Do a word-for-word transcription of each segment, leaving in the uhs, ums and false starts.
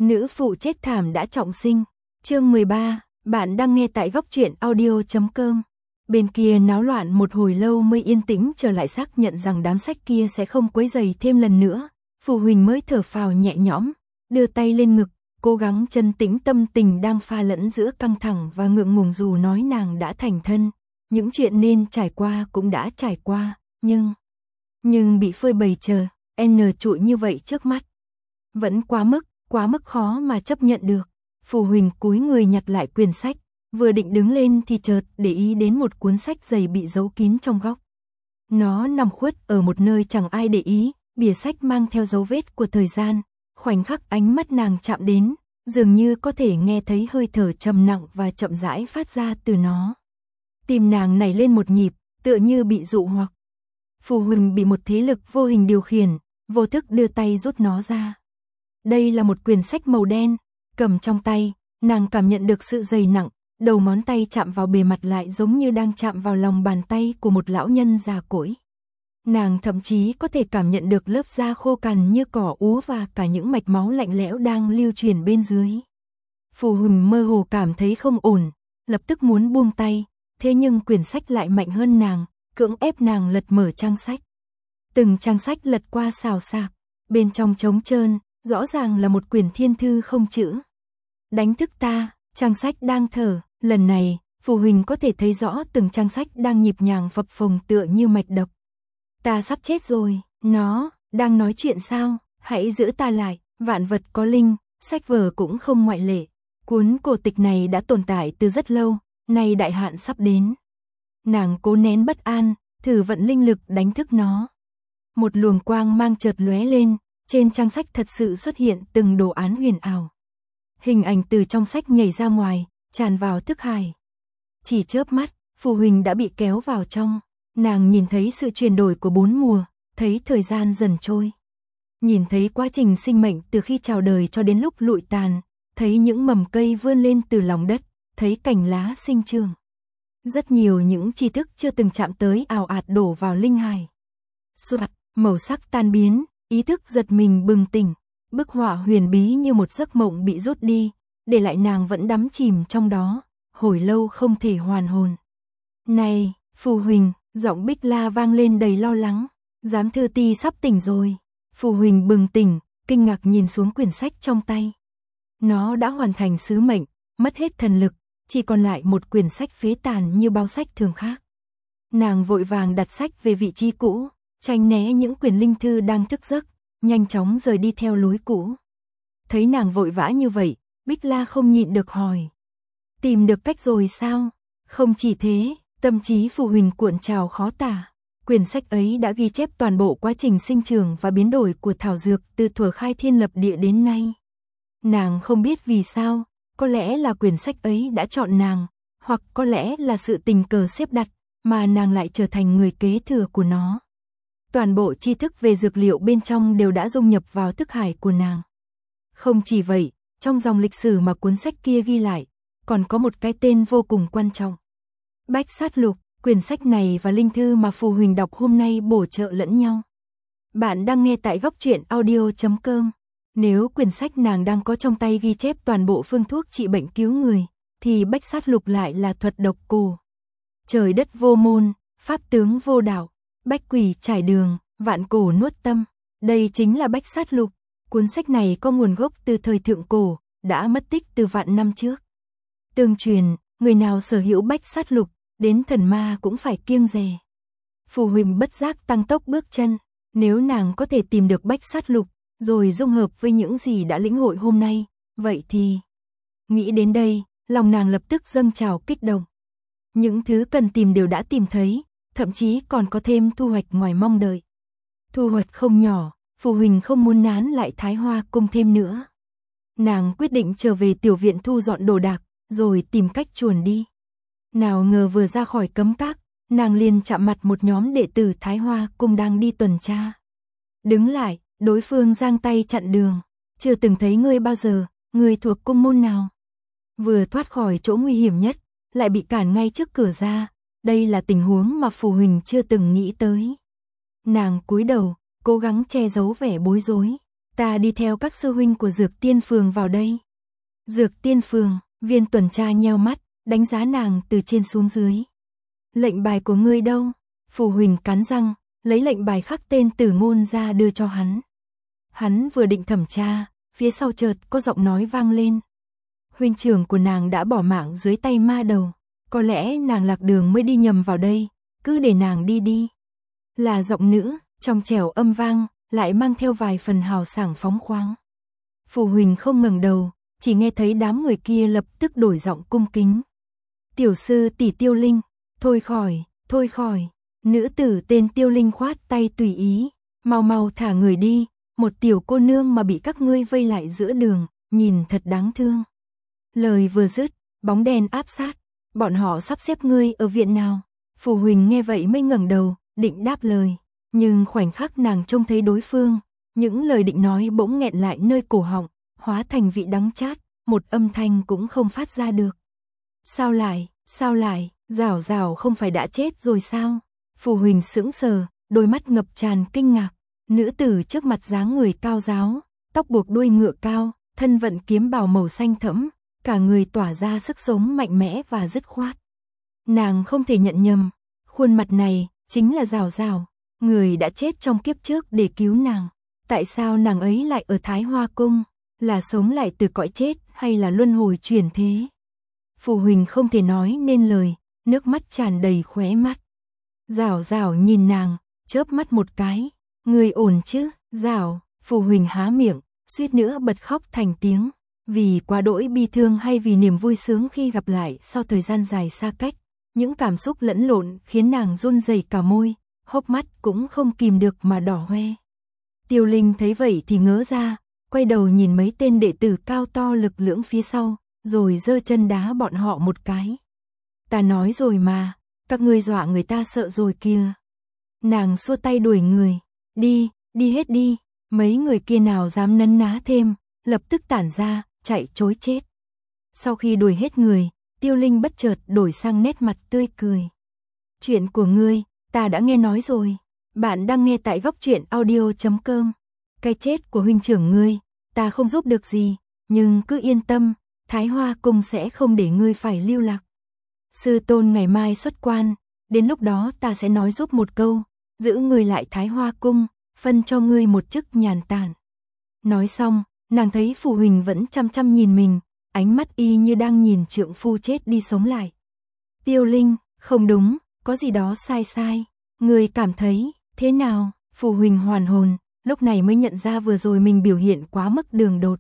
Nữ phụ chết thảm đã trọng sinh. Chương mười ba, bạn đang nghe tại góc truyện audio chấm com. Bên kia náo loạn một hồi lâu mới yên tĩnh trở lại, xác nhận rằng đám sách kia sẽ không quấy rầy thêm lần nữa. Phù Huỳnh mới thở phào nhẹ nhõm, đưa tay lên ngực, cố gắng trấn tĩnh tâm tình đang pha lẫn giữa căng thẳng và ngượng ngùng. Dù nói nàng đã thành thân, những chuyện nên trải qua cũng đã trải qua, nhưng... Nhưng bị phơi bày chờ, N trụi như vậy trước mắt. Vẫn quá mức, quá mức khó mà chấp nhận được. Phù Huỳnh cúi người nhặt lại quyển sách, vừa định đứng lên thì chợt để ý đến một cuốn sách dày bị giấu kín trong góc. Nó nằm khuất ở một nơi chẳng ai để ý, bìa sách mang theo dấu vết của thời gian. Khoảnh khắc ánh mắt nàng chạm đến, dường như có thể nghe thấy hơi thở trầm nặng và chậm rãi phát ra từ nó. Tim nàng nảy lên một nhịp, tựa như bị dụ hoặc. Phù Huỳnh bị một thế lực vô hình điều khiển, vô thức đưa tay rút nó ra. Đây là một quyển sách màu đen, cầm trong tay, nàng cảm nhận được sự dày nặng, đầu ngón tay chạm vào bề mặt lại giống như đang chạm vào lòng bàn tay của một lão nhân già cỗi. Nàng thậm chí có thể cảm nhận được lớp da khô cằn như cỏ úa và cả những mạch máu lạnh lẽo đang lưu truyền bên dưới. Phù Huỳnh mơ hồ cảm thấy không ổn, lập tức muốn buông tay, thế nhưng quyển sách lại mạnh hơn nàng, cưỡng ép nàng lật mở trang sách. Từng trang sách lật qua xào xạc, bên trong trống trơn, rõ ràng là một quyển thiên thư không chữ. Đánh thức ta, trang sách đang thở, lần này, Phù Huỳnh có thể thấy rõ từng trang sách đang nhịp nhàng phập phồng tựa như mạch đập. Ta sắp chết rồi, nó, đang nói chuyện sao, hãy giữ ta lại, vạn vật có linh, sách vở cũng không ngoại lệ. Cuốn cổ tịch này đã tồn tại từ rất lâu, nay đại hạn sắp đến. Nàng cố nén bất an, thử vận linh lực đánh thức nó. Một luồng quang mang chợt lóe lên, trên trang sách thật sự xuất hiện từng đồ án huyền ảo. Hình ảnh từ trong sách nhảy ra ngoài, tràn vào thức hải. Chỉ chớp mắt, Phù Huỳnh đã bị kéo vào trong. Nàng nhìn thấy sự chuyển đổi của bốn mùa, thấy thời gian dần trôi. Nhìn thấy quá trình sinh mệnh từ khi chào đời cho đến lúc lụi tàn, thấy những mầm cây vươn lên từ lòng đất, thấy cành lá sinh trưởng. Rất nhiều những tri thức chưa từng chạm tới ào ạt đổ vào linh hài. Soạt, màu sắc tan biến, ý thức giật mình bừng tỉnh, bức họa huyền bí như một giấc mộng bị rút đi, để lại nàng vẫn đắm chìm trong đó, hồi lâu không thể hoàn hồn. Này, Phù Huỳnh, giọng Bích La vang lên đầy lo lắng, giám thư ti sắp tỉnh rồi. Phù Huỳnh bừng tỉnh, kinh ngạc nhìn xuống quyển sách trong tay. Nó đã hoàn thành sứ mệnh, mất hết thần lực, chỉ còn lại một quyển sách phế tàn như bao sách thường khác. Nàng vội vàng đặt sách về vị trí cũ, tránh né những quyển linh thư đang thức giấc, nhanh chóng rời đi theo lối cũ. Thấy nàng vội vã như vậy, Bích La không nhịn được hỏi. Tìm được cách rồi sao? Không chỉ thế, tâm trí Phù Huỳnh cuộn trào khó tả. Quyển sách ấy đã ghi chép toàn bộ quá trình sinh trưởng và biến đổi của thảo dược từ thuở khai thiên lập địa đến nay. Nàng không biết vì sao, có lẽ là quyển sách ấy đã chọn nàng, hoặc có lẽ là sự tình cờ xếp đặt, mà nàng lại trở thành người kế thừa của nó. Toàn bộ tri thức về dược liệu bên trong đều đã dung nhập vào thức hải của nàng. Không chỉ vậy, trong dòng lịch sử mà cuốn sách kia ghi lại, còn có một cái tên vô cùng quan trọng. Bách Sát Lục, quyển sách này và linh thư mà Phù Huỳnh đọc hôm nay bổ trợ lẫn nhau. Bạn đang nghe tại góc truyện audio chấm com. Nếu quyển sách nàng đang có trong tay ghi chép toàn bộ phương thuốc trị bệnh cứu người, thì Bách Sát Lục lại là thuật độc cổ. Trời đất vô môn, pháp tướng vô đạo, bách quỷ trải đường, vạn cổ nuốt tâm. Đây chính là Bách Sát Lục. Cuốn sách này có nguồn gốc từ thời thượng cổ, đã mất tích từ vạn năm trước. Tương truyền, người nào sở hữu Bách Sát Lục, đến thần ma cũng phải kiêng dè. Phù Huỳnh bất giác tăng tốc bước chân, nếu nàng có thể tìm được Bách Sát Lục, rồi dung hợp với những gì đã lĩnh hội hôm nay, vậy thì... Nghĩ đến đây, lòng nàng lập tức dâng trào kích động. Những thứ cần tìm đều đã tìm thấy, thậm chí còn có thêm thu hoạch ngoài mong đợi. Thu hoạch không nhỏ, Phù Huỳnh không muốn nán lại Thái Hoa Cung thêm nữa. Nàng quyết định trở về tiểu viện thu dọn đồ đạc, rồi tìm cách chuồn đi. Nào ngờ vừa ra khỏi cấm các, nàng liền chạm mặt một nhóm đệ tử Thái Hoa Cung đang đi tuần tra. Đứng lại, đối phương giang tay chặn đường. Chưa từng thấy ngươi bao giờ, ngươi thuộc cung môn nào? Vừa thoát khỏi chỗ nguy hiểm nhất, lại bị cản ngay trước cửa ra. Đây là tình huống mà Phù Huỳnh chưa từng nghĩ tới. Nàng cúi đầu, cố gắng che giấu vẻ bối rối. Ta đi theo các sư huynh của Dược Tiên Phường vào đây. Dược Tiên Phường, Viên tuần tra nheo mắt, đánh giá nàng từ trên xuống dưới. Lệnh bài của ngươi đâu? Phù Huỳnh cắn răng, lấy lệnh bài khắc tên Tử Ngôn ra đưa cho hắn. Hắn vừa định thẩm tra, phía sau chợt có giọng nói vang lên. Huynh trưởng của nàng đã bỏ mạng dưới tay ma đầu, có lẽ nàng lạc đường mới đi nhầm vào đây, cứ để nàng đi đi. Là giọng nữ, trong trẻo âm vang, lại mang theo vài phần hào sảng phóng khoáng. Phù Huỳnh không ngẩng đầu, chỉ nghe thấy đám người kia lập tức đổi giọng cung kính. Tiểu sư tỷ Tiêu Linh, thôi khỏi, thôi khỏi. Nữ tử tên Tiêu Linh khoát tay tùy ý, mau mau thả người đi, một tiểu cô nương mà bị các ngươi vây lại giữa đường, nhìn thật đáng thương. Lời vừa dứt, bóng đen áp sát, bọn họ sắp xếp ngươi ở viện nào? Phù Huỳnh nghe vậy mới ngẩng đầu, định đáp lời, nhưng khoảnh khắc nàng trông thấy đối phương, những lời định nói bỗng nghẹn lại nơi cổ họng, hóa thành vị đắng chát, một âm thanh cũng không phát ra được. Sao lại, sao lại, Giảo Giảo không phải đã chết rồi sao? Phù Huỳnh sững sờ, đôi mắt ngập tràn kinh ngạc, nữ tử trước mặt dáng người cao ráo, tóc buộc đuôi ngựa cao, thân vận kiếm bào màu xanh thẫm, cả người tỏa ra sức sống mạnh mẽ và dứt khoát. Nàng không thể nhận nhầm, khuôn mặt này chính là Giảo Giảo, người đã chết trong kiếp trước để cứu nàng. Tại sao nàng ấy lại ở Thái Hoa Cung? Là sống lại từ cõi chết hay là luân hồi chuyển thế? Phù Huỳnh không thể nói nên lời, nước mắt tràn đầy khóe mắt. Giảo Giảo nhìn nàng, chớp mắt một cái. Người ổn chứ? Giảo, Phù Huỳnh há miệng, suýt nữa bật khóc thành tiếng. Vì quá đỗi bi thương hay vì niềm vui sướng khi gặp lại sau thời gian dài xa cách, những cảm xúc lẫn lộn khiến nàng run rẩy cả môi, hốc mắt cũng không kìm được mà đỏ hoe. Tiêu Linh thấy vậy thì ngớ ra, quay đầu nhìn mấy tên đệ tử cao to lực lưỡng phía sau, rồi giơ chân đá bọn họ một cái. Ta nói rồi mà, các ngươi dọa người ta sợ rồi kìa. Nàng xua tay đuổi người, đi, đi hết đi, mấy người kia nào dám nấn ná thêm, lập tức tản ra, chạy trối chết. Sau khi đuổi hết người, Tiêu Linh bất chợt đổi sang nét mặt tươi cười. Chuyện của ngươi, ta đã nghe nói rồi. Bạn đang nghe tại góc truyện audio chấm com. Cái chết của huynh trưởng ngươi, ta không giúp được gì, nhưng cứ yên tâm, Thái Hoa Cung sẽ không để ngươi phải lưu lạc. Sư tôn ngày mai xuất quan, đến lúc đó ta sẽ nói giúp một câu, giữ ngươi lại Thái Hoa Cung, phân cho ngươi một chức nhàn tản. Nói xong, nàng thấy Phù Huỳnh vẫn chăm chăm nhìn mình, ánh mắt y như đang nhìn trượng phu chết đi sống lại. Tiêu Linh, không đúng, có gì đó sai sai, ngươi cảm thấy thế nào? Phù Huỳnh hoàn hồn, lúc này mới nhận ra vừa rồi mình biểu hiện quá mức đường đột.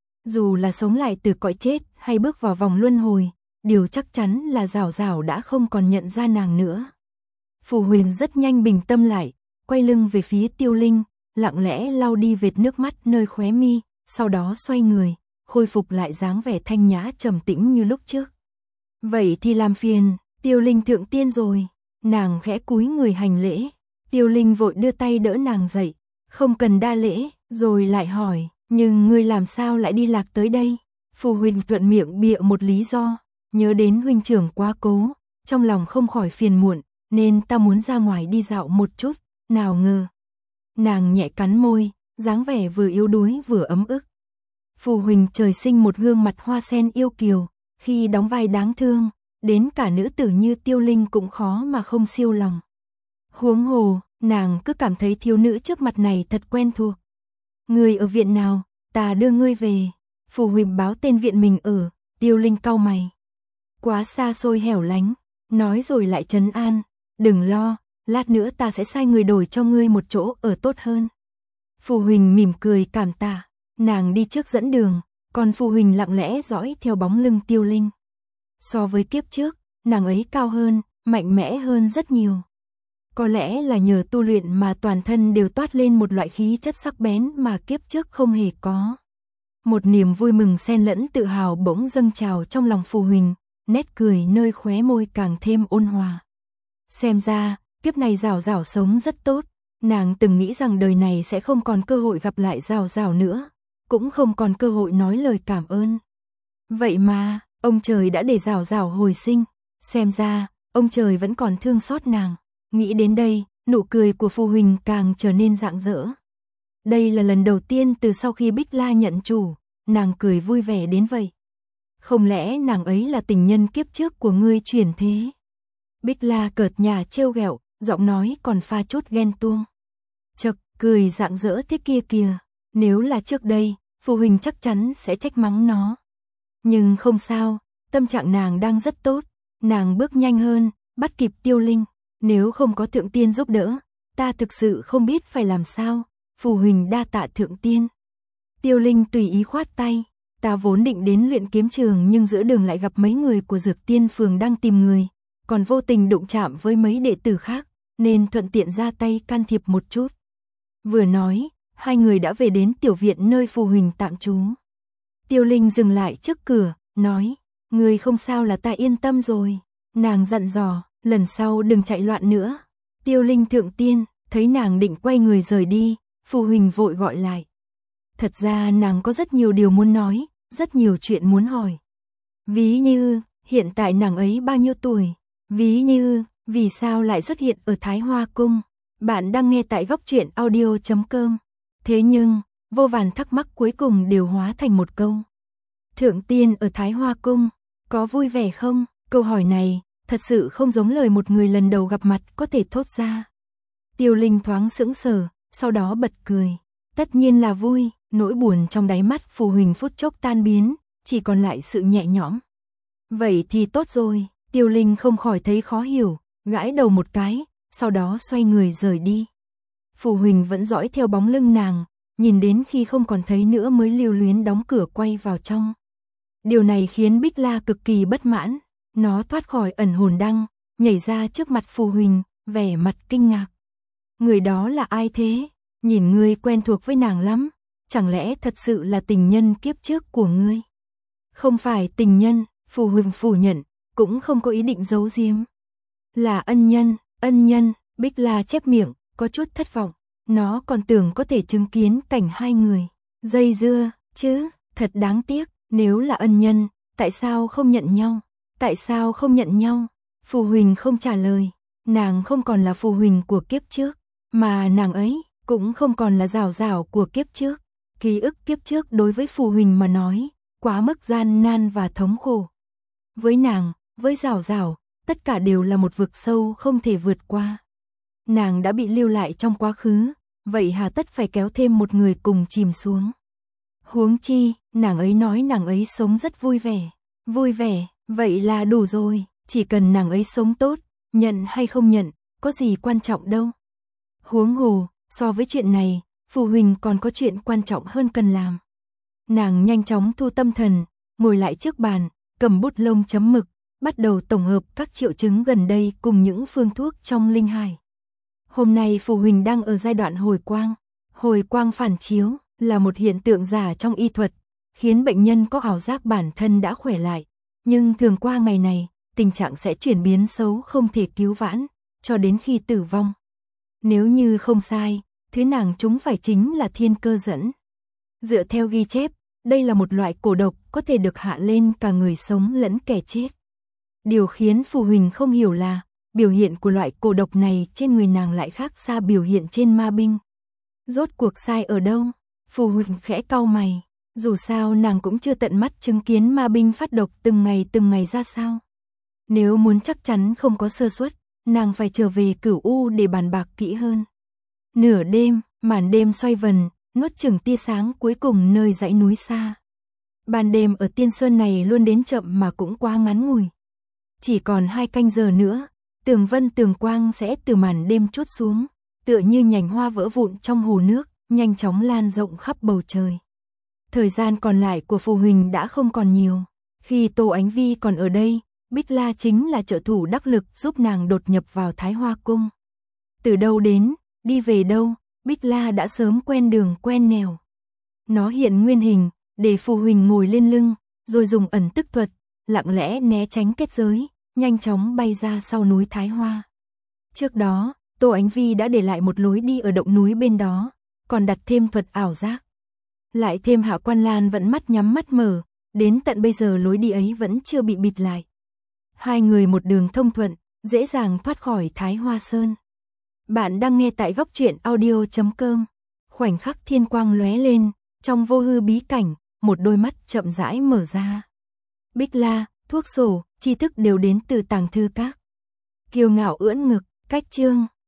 Dù là sống lại từ cõi chết hay bước vào vòng luân hồi, điều chắc chắn là Giảo Giảo đã không còn nhận ra nàng nữa. Phù Huỳnh rất nhanh bình tâm lại, quay lưng về phía Tiêu Linh, lặng lẽ lau đi vệt nước mắt nơi khóe mi, sau đó xoay người, khôi phục lại dáng vẻ thanh nhã trầm tĩnh như lúc trước. Vậy thì làm phiền, Tiêu Linh thượng tiên rồi. Nàng khẽ cúi người hành lễ. Tiêu Linh vội đưa tay đỡ nàng dậy, không cần đa lễ, rồi lại hỏi, nhưng ngươi làm sao lại đi lạc tới đây? Phù Huỳnh thuận miệng bịa một lý do, nhớ đến huynh trưởng quá cố, trong lòng không khỏi phiền muộn, nên ta muốn ra ngoài đi dạo một chút, nào ngờ. Nàng nhẹ cắn môi, dáng vẻ vừa yếu đuối vừa ấm ức. Phù Huỳnh trời sinh một gương mặt hoa sen yêu kiều, khi đóng vai đáng thương, đến cả nữ tử như Tiêu Linh cũng khó mà không siêu lòng. Huống hồ, nàng cứ cảm thấy thiếu nữ trước mặt này thật quen thuộc. Ngươi ở viện nào, ta đưa ngươi về. Phù Huỳnh báo tên viện mình ở. Tiêu Linh cau mày. Quá xa xôi hẻo lánh, nói rồi lại trấn an, đừng lo, lát nữa ta sẽ sai người đổi cho ngươi một chỗ ở tốt hơn. Phù Huỳnh mỉm cười cảm tạ, nàng đi trước dẫn đường, còn Phù Huỳnh lặng lẽ dõi theo bóng lưng Tiêu Linh. So với kiếp trước, nàng ấy cao hơn, mạnh mẽ hơn rất nhiều. Có lẽ là nhờ tu luyện mà toàn thân đều toát lên một loại khí chất sắc bén mà kiếp trước không hề có. Một niềm vui mừng xen lẫn tự hào bỗng dâng trào trong lòng Phù Huỳnh, nét cười nơi khóe môi càng thêm ôn hòa. Xem ra, kiếp này Giảo Giảo sống rất tốt, nàng từng nghĩ rằng đời này sẽ không còn cơ hội gặp lại Giảo Giảo nữa, cũng không còn cơ hội nói lời cảm ơn. Vậy mà, ông trời đã để Giảo Giảo hồi sinh, xem ra, ông trời vẫn còn thương xót nàng. Nghĩ đến đây, nụ cười của Phù Huỳnh càng trở nên rạng rỡ. Đây là lần đầu tiên từ sau khi Bích La nhận chủ, nàng cười vui vẻ đến vậy. Không lẽ nàng ấy là tình nhân kiếp trước của ngươi chuyển thế? Bích La cợt nhả trêu ghẹo, giọng nói còn pha chút ghen tuông. Chậc, cười rạng rỡ thế kia kìa, nếu là trước đây, phụ huynh chắc chắn sẽ trách mắng nó. Nhưng không sao, tâm trạng nàng đang rất tốt, nàng bước nhanh hơn, bắt kịp Tiêu Linh, nếu không có Thượng Tiên giúp đỡ, ta thực sự không biết phải làm sao, phụ huynh đa tạ Thượng Tiên. Tiêu Linh tùy ý khoát tay, ta vốn định đến luyện kiếm trường nhưng giữa đường lại gặp mấy người của Dược Tiên phường đang tìm người, còn vô tình đụng chạm với mấy đệ tử khác, nên thuận tiện ra tay can thiệp một chút. Vừa nói, hai người đã về đến tiểu viện nơi phù huỳnh tạm trú. Tiêu Linh dừng lại trước cửa, nói, người không sao là ta yên tâm rồi. Nàng dặn dò, lần sau đừng chạy loạn nữa. Tiêu Linh Thượng Tiên, thấy nàng định quay người rời đi, phù huỳnh vội gọi lại. Thật ra nàng có rất nhiều điều muốn nói, rất nhiều chuyện muốn hỏi. Ví như, hiện tại nàng ấy bao nhiêu tuổi? Ví như, vì sao lại xuất hiện ở Thái Hoa Cung? Bạn đang nghe tại góc truyện audio chấm com. Thế nhưng, vô vàn thắc mắc cuối cùng đều hóa thành một câu. Thượng Tiên ở Thái Hoa Cung, có vui vẻ không? Câu hỏi này, thật sự không giống lời một người lần đầu gặp mặt có thể thốt ra. Tiêu Linh thoáng sững sờ, sau đó bật cười. Tất nhiên là vui, nỗi buồn trong đáy mắt phù huỳnh phút chốc tan biến, chỉ còn lại sự nhẹ nhõm. Vậy thì tốt rồi, Tiêu Linh không khỏi thấy khó hiểu, gãi đầu một cái, sau đó xoay người rời đi. Phù huỳnh vẫn dõi theo bóng lưng nàng, nhìn đến khi không còn thấy nữa mới lưu luyến đóng cửa quay vào trong. Điều này khiến Bích La cực kỳ bất mãn, nó thoát khỏi ẩn hồn đăng, nhảy ra trước mặt phù huỳnh, vẻ mặt kinh ngạc. Người đó là ai thế? Nhìn ngươi quen thuộc với nàng lắm, chẳng lẽ thật sự là tình nhân kiếp trước của ngươi? Không phải tình nhân, phù huỳnh phủ nhận, cũng không có ý định giấu giếm. Là ân nhân, ân nhân, Bích La chép miệng, có chút thất vọng, nó còn tưởng có thể chứng kiến cảnh hai người dây dưa, chứ, thật đáng tiếc, nếu là ân nhân, tại sao không nhận nhau? Tại sao không nhận nhau? Phù huỳnh không trả lời, nàng không còn là phù huỳnh của kiếp trước, mà nàng ấy cũng không còn là Giảo Giảo của kiếp trước. Ký ức kiếp trước đối với phù huỳnh mà nói, quá mức gian nan và thống khổ. Với nàng, với Giảo Giảo, tất cả đều là một vực sâu không thể vượt qua. Nàng đã bị lưu lại trong quá khứ, vậy hà tất phải kéo thêm một người cùng chìm xuống. Huống chi, nàng ấy nói nàng ấy sống rất vui vẻ. Vui vẻ, vậy là đủ rồi, chỉ cần nàng ấy sống tốt, nhận hay không nhận, có gì quan trọng đâu. Huống hồ, so với chuyện này, phù huỳnh còn có chuyện quan trọng hơn cần làm. Nàng nhanh chóng thu tâm thần, ngồi lại trước bàn, cầm bút lông chấm mực, bắt đầu tổng hợp các triệu chứng gần đây cùng những phương thuốc trong linh hải. Hôm nay phù huỳnh đang ở giai đoạn hồi quang. Hồi quang phản chiếu là một hiện tượng giả trong y thuật, khiến bệnh nhân có ảo giác bản thân đã khỏe lại, nhưng thường qua ngày này, tình trạng sẽ chuyển biến xấu không thể cứu vãn, cho đến khi tử vong. Nếu như không sai, thứ nàng chúng phải chính là thiên cơ dẫn. Dựa theo ghi chép, đây là một loại cổ độc có thể được hạ lên cả người sống lẫn kẻ chết. Điều khiến phù huỳnh không hiểu là, biểu hiện của loại cổ độc này trên người nàng lại khác xa biểu hiện trên ma binh. Rốt cuộc sai ở đâu? Phù huỳnh khẽ cau mày, dù sao nàng cũng chưa tận mắt chứng kiến ma binh phát độc từng ngày từng ngày ra sao. Nếu muốn chắc chắn không có sơ suất, nàng phải trở về Cửu U để bàn bạc kỹ hơn. Nửa đêm, màn đêm xoay vần, nuốt chửng tia sáng cuối cùng nơi dãy núi xa. Ban đêm ở Tiên Sơn này luôn đến chậm mà cũng quá ngắn ngủi. Chỉ còn hai canh giờ nữa, tường vân tường quang sẽ từ màn đêm trút xuống, tựa như nhành hoa vỡ vụn trong hồ nước, nhanh chóng lan rộng khắp bầu trời. Thời gian còn lại của phù huỳnh đã không còn nhiều. Khi Tô Ánh Vi còn ở đây, Bích La chính là trợ thủ đắc lực giúp nàng đột nhập vào Thái Hoa Cung. Từ đâu đến, đi về đâu, Bích La đã sớm quen đường quen nẻo. Nó hiện nguyên hình, để phù huỳnh ngồi lên lưng, rồi dùng ẩn tức thuật, lặng lẽ né tránh kết giới, nhanh chóng bay ra sau núi Thái Hoa. Trước đó, Tô Ánh Vi đã để lại một lối đi ở động núi bên đó, còn đặt thêm thuật ảo giác. Lại thêm Hạ Quan Lan vẫn mắt nhắm mắt mở, đến tận bây giờ lối đi ấy vẫn chưa bị bịt lại. Hai người một đường thông thuận, dễ dàng thoát khỏi Thái Hoa Sơn. Bạn đang nghe tại góc truyện audio chấm com. Khoảnh khắc thiên quang lóe lên, trong vô hư bí cảnh, một đôi mắt chậm rãi mở ra. Bích la, thuốc sổ, tri thức đều đến từ tàng thư các. Kiêu ngạo ưỡn ngực, cách chương.